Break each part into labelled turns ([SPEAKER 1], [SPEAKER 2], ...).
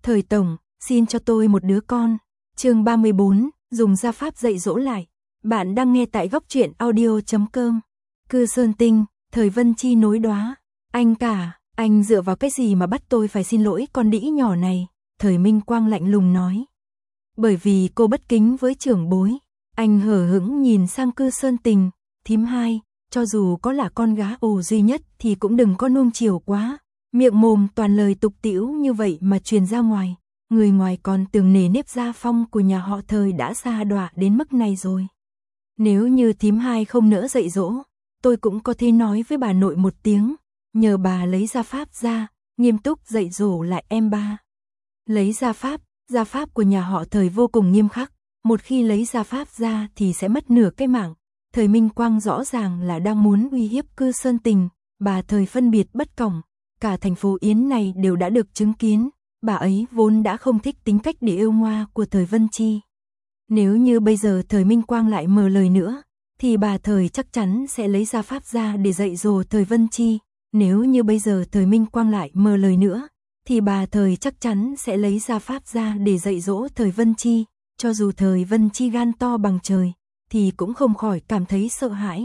[SPEAKER 1] Thời tổng, xin cho tôi một đứa con. Chương 34, dùng gia pháp dạy dỗ lại. Bạn đang nghe tại góc truyện audio.com. Cư Sơn Tinh, Thời Vân Chi nối đóa. Anh cả, anh dựa vào cái gì mà bắt tôi phải xin lỗi con đĩ nhỏ này? Thời Minh Quang lạnh lùng nói. Bởi vì cô bất kính với trưởng bối. Anh hờ hững nhìn sang Cư Sơn Tình. Thím hai, cho dù có là con gái ồ duy nhất thì cũng đừng có nuông chiều quá. Miệng mồm toàn lời tục tĩu như vậy mà truyền ra ngoài. Người ngoài còn tưởng nề nếp gia phong của nhà họ Thời đã xa đọa đến mức này rồi. Nếu như thím hai không nỡ dạy dỗ, tôi cũng có thể nói với bà nội một tiếng, nhờ bà lấy gia pháp ra, nghiêm túc dạy dỗ lại em ba. Lấy gia pháp của nhà họ Thời vô cùng nghiêm khắc, một khi lấy gia pháp ra thì sẽ mất nửa cái mạng. Thời Minh Quang rõ ràng là đang muốn uy hiếp Cư Sơn Tình, bà Thời phân biệt bất cổng, cả thành phố Yến này đều đã được chứng kiến, bà ấy vốn đã không thích tính cách để yêu ngoa của Thời Vân Chi. Nếu như bây giờ Thời Minh Quang lại mở lời nữa, thì bà Thời chắc chắn sẽ lấy gia pháp ra để dạy dỗ Thời Vân Chi. Nếu như bây giờ Thời Minh Quang lại mở lời nữa, thì bà Thời chắc chắn sẽ lấy gia pháp ra để dạy dỗ Thời Vân Chi. Cho dù Thời Vân Chi gan to bằng trời, thì cũng không khỏi cảm thấy sợ hãi.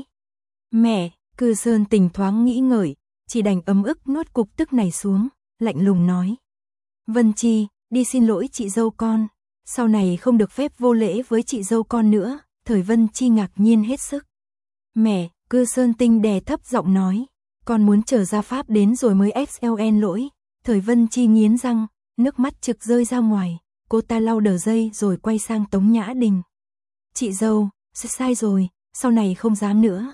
[SPEAKER 1] Mẹ, Cư Sơn Tình thoáng nghĩ ngợi, chỉ đành ấm ức nuốt cục tức này xuống, lạnh lùng nói. Vân Chi, đi xin lỗi chị dâu con, sau này không được phép vô lễ với chị dâu con nữa. Thời Vân Chi ngạc nhiên hết sức. Mẹ, Cư Sơn Tinh đè thấp giọng nói, con muốn chờ gia pháp đến rồi mới XLN lỗi. Thời Vân Chi nghiến răng, nước mắt trực rơi ra ngoài, cô ta lau đờ dây rồi quay sang Tống Nhã Đình. Chị dâu, sai rồi, sau này không dám nữa.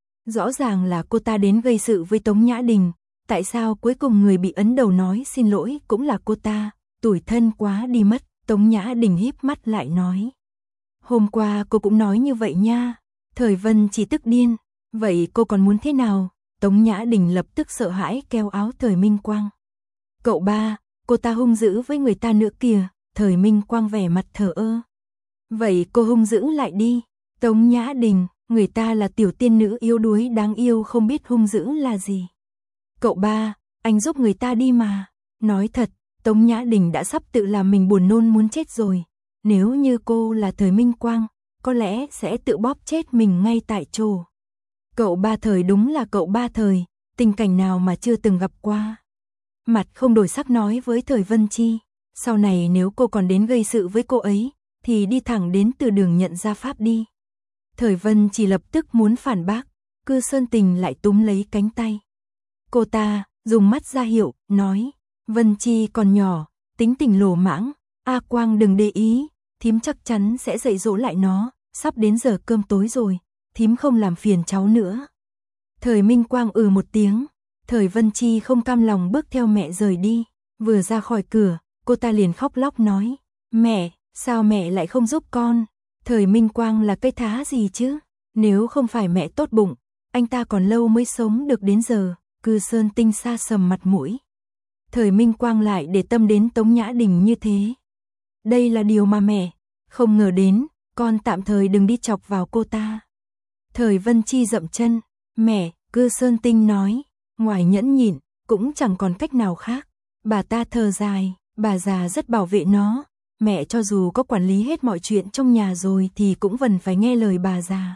[SPEAKER 1] Rõ ràng là cô ta đến gây sự với Tống Nhã Đình, tại sao cuối cùng người bị ấn đầu nói xin lỗi cũng là cô ta, tủi thân quá đi mất. Tống Nhã Đình híp mắt lại nói. Hôm qua cô cũng nói như vậy nha. Thời Vân chỉ tức điên, vậy cô còn muốn thế nào? Tống Nhã Đình lập tức sợ hãi kéo áo Thời Minh Quang. Cậu ba, cô ta hung dữ với người ta nữa kìa. Thời Minh Quang vẻ mặt thờ ơ. Vậy cô hung dữ lại đi. Tống Nhã Đình, người ta là tiểu tiên nữ yếu đuối đáng yêu không biết hung dữ là gì. Cậu ba, anh giúp người ta đi mà. Nói thật, Tống Nhã Đình đã sắp tự làm mình buồn nôn muốn chết rồi. Nếu như cô là Thời Minh Quang, có lẽ sẽ tự bóp chết mình ngay tại chỗ. Cậu ba Thời đúng là cậu ba Thời, tình cảnh nào mà chưa từng gặp qua. Mặt không đổi sắc nói với Thời Vân Chi, sau này nếu cô còn đến gây sự với cô ấy, thì đi thẳng đến từ đường nhận gia pháp đi. Thời Vân chỉ lập tức muốn phản bác, Cư Sơn Tình lại túm lấy cánh tay. Cô ta dùng mắt ra hiệu, nói, Vân Chi còn nhỏ, tính tình lỗ mãng, A Quang đừng để ý, thím chắc chắn sẽ dạy dỗ lại nó, sắp đến giờ cơm tối rồi, thím không làm phiền cháu nữa. Thời Minh Quang một tiếng, Thời Vân Chi không cam lòng bước theo mẹ rời đi, vừa ra khỏi cửa, cô ta liền khóc lóc nói, mẹ, sao mẹ lại không giúp con? Thời Minh Quang là cây thá gì chứ? Nếu không phải mẹ tốt bụng, anh ta còn lâu mới sống được đến giờ. Cư Sơn Tinh xa sầm mặt mũi. Thời Minh Quang lại để tâm đến Tống Nhã Đình như thế. Đây là điều mà mẹ không ngờ đến, con tạm thời đừng đi chọc vào cô ta. Thời Vân Chi dậm chân, mẹ, Cư Sơn Tinh nói, ngoài nhẫn nhịn, cũng chẳng còn cách nào khác. Bà ta thở dài, bà già rất bảo vệ nó. Mẹ cho dù có quản lý hết mọi chuyện trong nhà rồi thì cũng vẫn phải nghe lời bà già.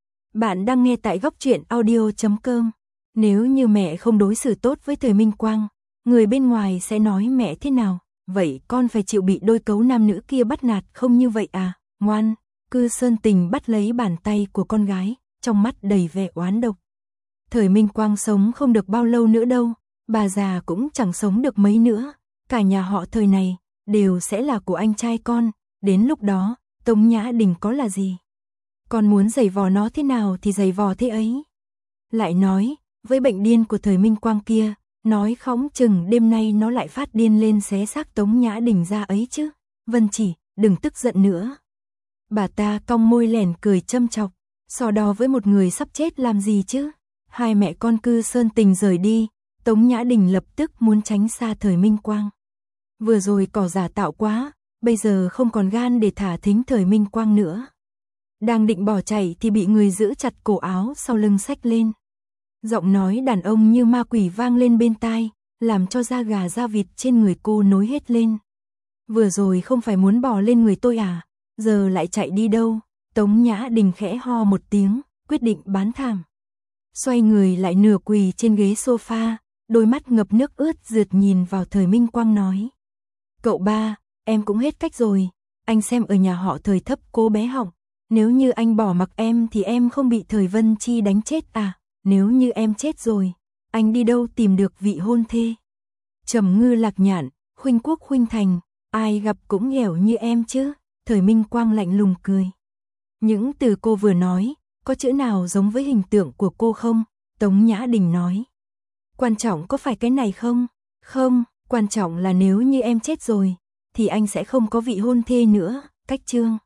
[SPEAKER 1] Bạn đang nghe tại góc truyện audio.com. Nếu như mẹ không đối xử tốt với Thời Minh Quang, người bên ngoài sẽ nói mẹ thế nào? Vậy con phải chịu bị đôi cấu nam nữ kia bắt nạt không như vậy à? Ngoan, Cư Sơn Tình bắt lấy bàn tay của con gái, trong mắt đầy vẻ oán độc. Thời Minh Quang sống không được bao lâu nữa đâu, bà già cũng chẳng sống được mấy nữa, cả nhà họ Thời này đều sẽ là của anh trai con, đến lúc đó, Tống Nhã Đình có là gì? Con muốn giày vò nó thế nào thì giày vò thế ấy. Lại nói, với bệnh điên của Thời Minh Quang kia, nói khóng chừng đêm nay nó lại phát điên lên xé xác Tống Nhã Đình ra ấy chứ. Vân Chỉ, đừng tức giận nữa. Bà ta cong môi lẻn cười châm chọc, so đo với một người sắp chết làm gì chứ. Hai mẹ con Cư Sơn Tình rời đi, Tống Nhã Đình lập tức muốn tránh xa Thời Minh Quang. Vừa rồi cỏ giả tạo quá, bây giờ không còn gan để thả thính Thời Minh Quang nữa. Đang định bỏ chạy thì bị người giữ chặt cổ áo sau lưng xách lên. Giọng nói đàn ông như ma quỷ vang lên bên tai, làm cho da gà da vịt trên người cô nối hết lên. Vừa rồi không phải muốn bỏ lên người tôi à, giờ lại chạy đi đâu? Tống Nhã Đình khẽ ho một tiếng, quyết định bán thảm. Xoay người lại nửa quỳ trên ghế sofa, đôi mắt ngập nước ướt rượt nhìn vào Thời Minh Quang nói. Cậu ba, em cũng hết cách rồi, anh xem ở nhà họ Thời thấp cô bé họng. Nếu như anh bỏ mặc em thì em không bị Thời Vân Chi đánh chết à? Nếu như em chết rồi, anh đi đâu tìm được vị hôn thê? Trầm Ngư Lạc Nhạn, Khuynh Quốc Khuynh Thành, ai gặp cũng nghèo như em chứ? Thời Minh Quang lạnh lùng cười. Những từ cô vừa nói, có chữ nào giống với hình tượng của cô không? Tống Nhã Đình nói. Quan trọng có phải cái này không? Không, quan trọng là nếu như em chết rồi, thì anh sẽ không có vị hôn thê nữa. Cách chương